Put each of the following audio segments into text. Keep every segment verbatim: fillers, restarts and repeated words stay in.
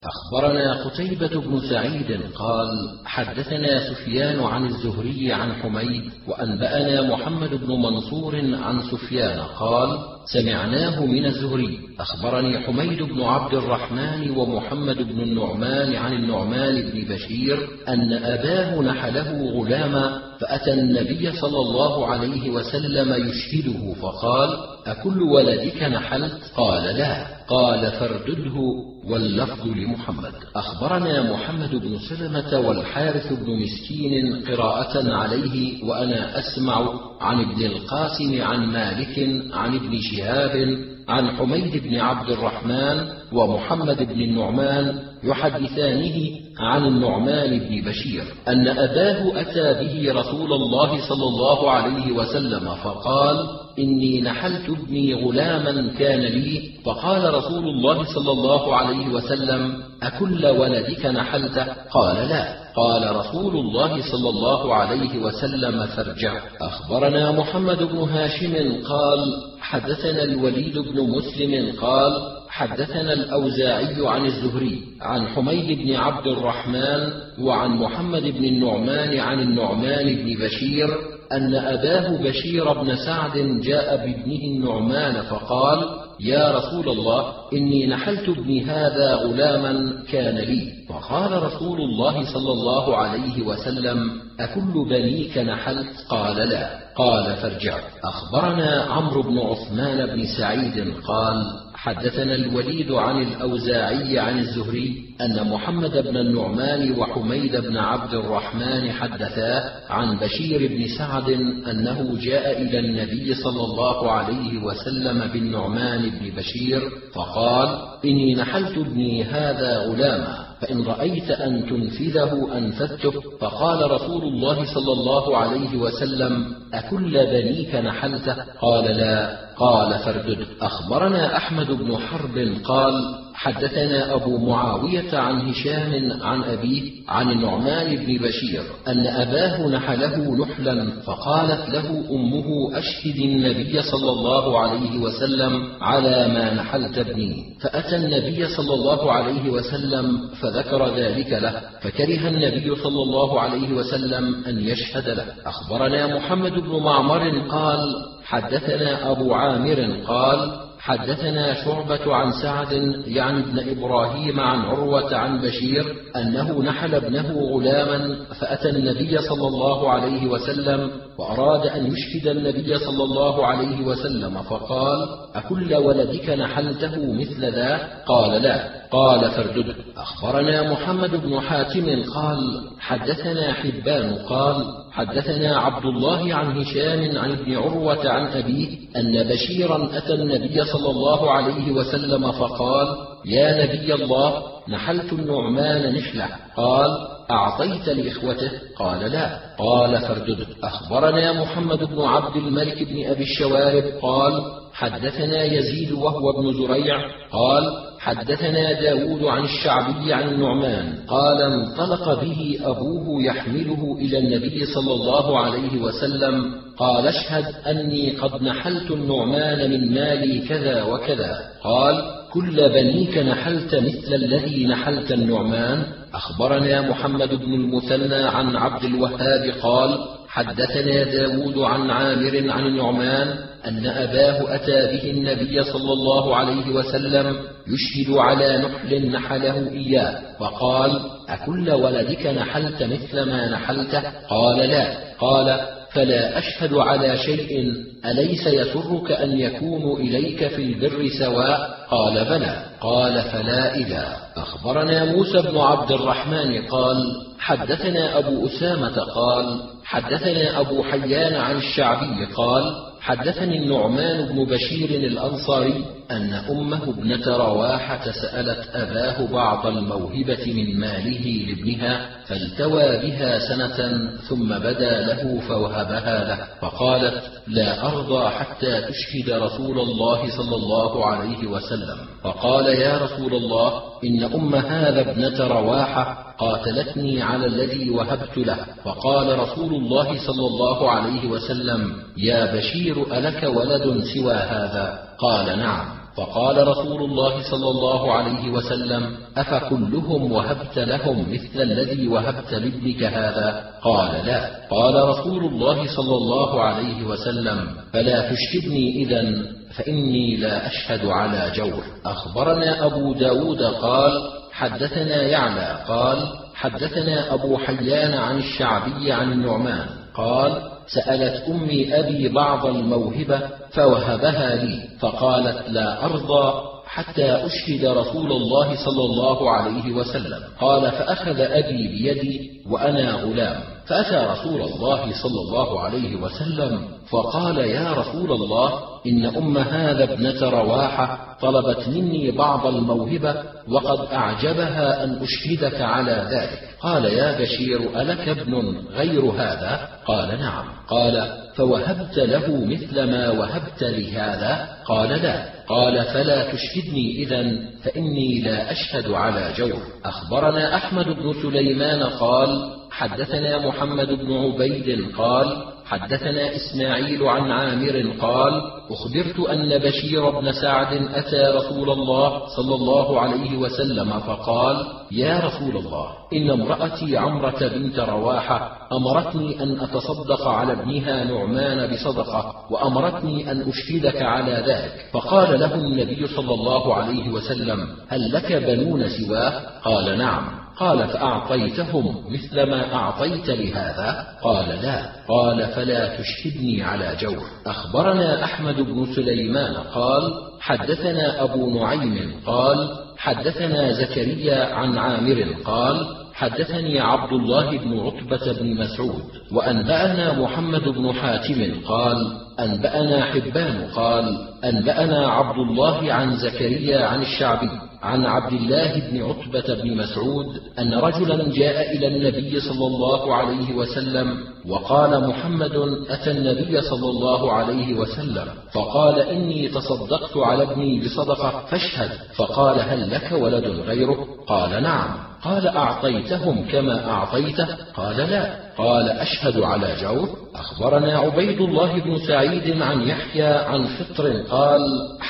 أخبرنا قتيبة بن سعيد قال حدثنا سفيان عن الزهري عن حميد وأنبأنا محمد بن منصور عن سفيان قال سمعناه من الزهري أخبرني حميد بن عبد الرحمن ومحمد بن النعمان عن النعمان بن بشير أن أباه نحله غلاما فأتى النبي صلى الله عليه وسلم يشهده فقال أكل ولدك نحلت؟ قال لا. قال فاردده، واللفظ لمحمد. أخبرنا محمد بن سلمة والحارث بن مسكين قراءة عليه وأنا أسمع عن ابن القاسم عن مالك عن ابن شهاب عن حميد بن عبد الرحمن ومحمد بن النعمان يحدثانه عن النعمان بن بشير أن أباه أتى به رسول الله صلى الله عليه وسلم فقال إني نحلت ابني غلاما كان لي، فقال رسول الله صلى الله عليه وسلم أكل ولدك نحلته؟ قال لا. قال رسول الله صلى الله عليه وسلم فارجع. أخبرنا محمد بن هاشم قال حدثنا الوليد بن مسلم قال حدثنا الأوزاعي عن الزهري عن حميد بن عبد الرحمن وعن محمد بن النعمان عن النعمان بن بشير أن أباه بشير بن سعد جاء بابنه النعمان فقال يا رسول الله إني نحلت ابني هذا غلاما كان لي، فقال رسول الله صلى الله عليه وسلم أكل بنيك نحلت؟ قال لا. قال فارجع. أخبرنا عمرو بن عثمان بن سعيد قال حدثنا الوليد عن الأوزاعي عن الزهري أن محمد بن النعمان وحميد بن عبد الرحمن حدثا عن بشير بن سعد أنه جاء إلى النبي صلى الله عليه وسلم بالنعمان بن بشير فقال إني نحلت ابني هذا غلاما، فإن رأيت أن تنفذه أنفذته. فقال رسول الله صلى الله عليه وسلم أكل بنيك نحلته؟ قال لا. قال فاردد. أخبرنا أحمد بن حرب قال حدثنا أبو معاوية عن هشام عن أبيه عن النعمان بن بشير أن أباه نحله نحلا فقالت له أمه أشهد النبي صلى الله عليه وسلم على ما نحلت ابني، فأتى النبي صلى الله عليه وسلم فذكر ذلك له، فكره النبي صلى الله عليه وسلم أن يشهد له. أخبرنا محمد بن معمر قال حدثنا أبو عامر قال حدثنا شعبة عن سعد يعني ابن إبراهيم عن عروة عن بشير أنه نحل ابنه غلاما فأتى النبي صلى الله عليه وسلم وأراد أن يشهد النبي صلى الله عليه وسلم فقال أكل ولدك نحلته مثل ذا؟ قال لا. قال فاردد. أخبرنا محمد بن حاتم قال حدثنا حبان قال حدثنا عبد الله عن هشام عن ابن عروة عن أبيه أن بشيرا أتى النبي صلى الله عليه وسلم فقال يا نبي الله نحلت النعمان نحلة. قال أعطيت لإخوته؟ قال لا. قال فاردد. أخبرنا محمد بن عبد الملك بن أبي الشوارب قال حدثنا يزيد وهو ابن زريع قال حدثنا داود عن الشعبي عن النعمان قال انطلق به أبوه يحمله إلى النبي صلى الله عليه وسلم قال اشهد أني قد نحلت النعمان من مالي كذا وكذا. قال كل بنيك نحلت مثل الذي نحلت النعمان. أخبرنا محمد بن المثنى عن عبد الوهاب قال حدثنا داود عن عامر عن النعمان أن أباه أتى به النبي صلى الله عليه وسلم يشهد على نحل نحله إياه فقال أكل ولدك نحلت مثل ما نحلته؟ قال لا. قال فلا أشهد على شيء أليس يسرك أن يكونوا إليك في البر سواء؟ قال بلى. قال فلا إذا. أخبرنا موسى بن عبد الرحمن قال حدثنا أبو أسامة قال حدثنا أبو حيان عن الشعبي قال حدثني النعمان بن بشير الأنصاري أن أمه ابنة رواحة سألت أباه بعض الموهبة من ماله لابنها فالتوى بها سنة ثم بدا له فوهبها له، فقالت لا أرضى حتى تشهد رسول الله صلى الله عليه وسلم. فقال يا رسول الله إن أم هذا ابنة رواحة قاتلتني على الذي وهبت له. فقال رسول الله صلى الله عليه وسلم يا بشير ألك ولد سوى هذا؟ قال نعم. فقال رسول الله صلى الله عليه وسلم: أفكلهم وهبت لهم مثل الذي وهبت لابنك هذا؟ قال: لا. قال رسول الله صلى الله عليه وسلم: فلا تشهدني إذن، فإني لا أشهد على جور. أخبرنا أبو داود قال: حدثنا يعلى قال: حدثنا أبو حيان عن الشعبي عن النعمان قال: سألت أمي أبي بعض الموهبة فوهبها لي، فقالت: لا أرضى حتى أشهد رسول الله صلى الله عليه وسلم. قال: فأخذ أبي بيدي وأنا غلام، فأتى رسول الله صلى الله عليه وسلم فقال: يا رسول الله، إن أم هذا ابنة رواحة طلبت مني بعض الموهبة وقد أعجبها أن أشهدك على ذلك. قال: يا بشير، ألك ابن غير هذا؟ قال: نعم. قال: فوهبت له مثل ما وهبت لهذا؟ قال: لا. قال: فلا تشهدني إذن، فإني لا أشهد على جور. أخبرنا أحمد بن سليمان قال: حدثنا محمد بن عبيد قال: حدثنا إسماعيل عن عامر قال: أخبرت أن بشير بن سعد أتى رسول الله صلى الله عليه وسلم فقال: يا رسول الله، إن امرأتي عمرة بنت رواحة أمرتني أن أتصدق على ابنها نعمان بصدقة، وأمرتني أن أشهدك على ذلك. فقال له النبي صلى الله عليه وسلم: هل لك بنون سواه؟ قال: نعم. قال: فأعطيتهم مثل ما أعطيت لهذا؟ قال: لا. قال: فلا تشهدني على جور. أخبرنا أحمد بن سليمان قال: حدثنا أبو نعيم قال: حدثنا زكريا عن عامر قال: حدثني عبد الله بن عتبة بن مسعود وأنبأنا محمد بن حاتم قال: أنبأنا حبان قال: أنبأنا عبد الله عن زكريا عن الشعبي عن عبد الله بن عتبة بن مسعود أن رجلا جاء إلى النبي صلى الله عليه وسلم وقال: محمد أتى النبي صلى الله عليه وسلم فقال: إني تصدقت على ابني بصدقة فاشهد. فقال: هل لك ولد غيره؟ قال: نعم. قال: أعطيتهم كما أعطيته؟ قال: لا. قال: أشهد على جور. أخبرنا عبيد الله بن سعيد عن يحيى عن فطر قال: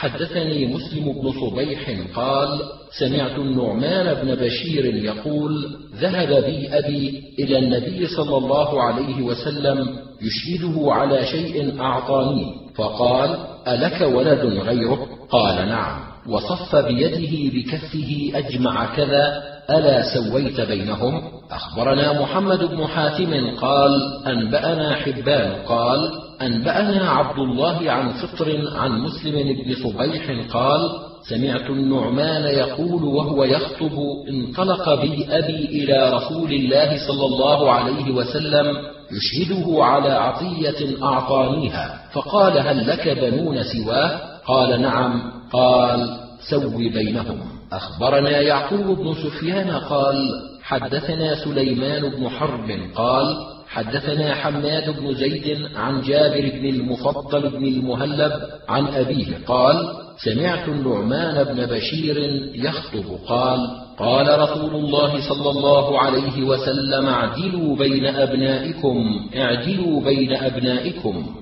حدثني مسلم بن صبيح قال: سمعت النعمان بن بشير يقول: ذهب بي أبي إلى النبي صلى الله عليه وسلم يشهده على شيء أعطانيه، فقال: ألك ولد غيره؟ قال: نعم. وصف بيده بكفه أجمع كذا: ألا سويت بينهم؟ أخبرنا محمد بن حاتم قال: أنبأنا حبان قال: أنبأنا عبد الله عن فطر عن مسلم بن صبيح قال: سمعت النعمان يقول وهو يخطب: انطلق بي أبي إلى رسول الله صلى الله عليه وسلم يشهده على عطية أعطانيها، فقال: هل لك بنون سواه؟ قال: نعم. قال: سو بينهم. أخبرنا يعقوب بن سفيان قال: حدثنا سليمان بن حرب قال: حدثنا حماد بن زيد عن جابر بن المفضل بن المهلب عن أبيه قال: سمعت النعمان بن بشير يخطب قال: قال رسول الله صلى الله عليه وسلم: اعدلوا بين أبنائكم، اعدلوا بين أبنائكم.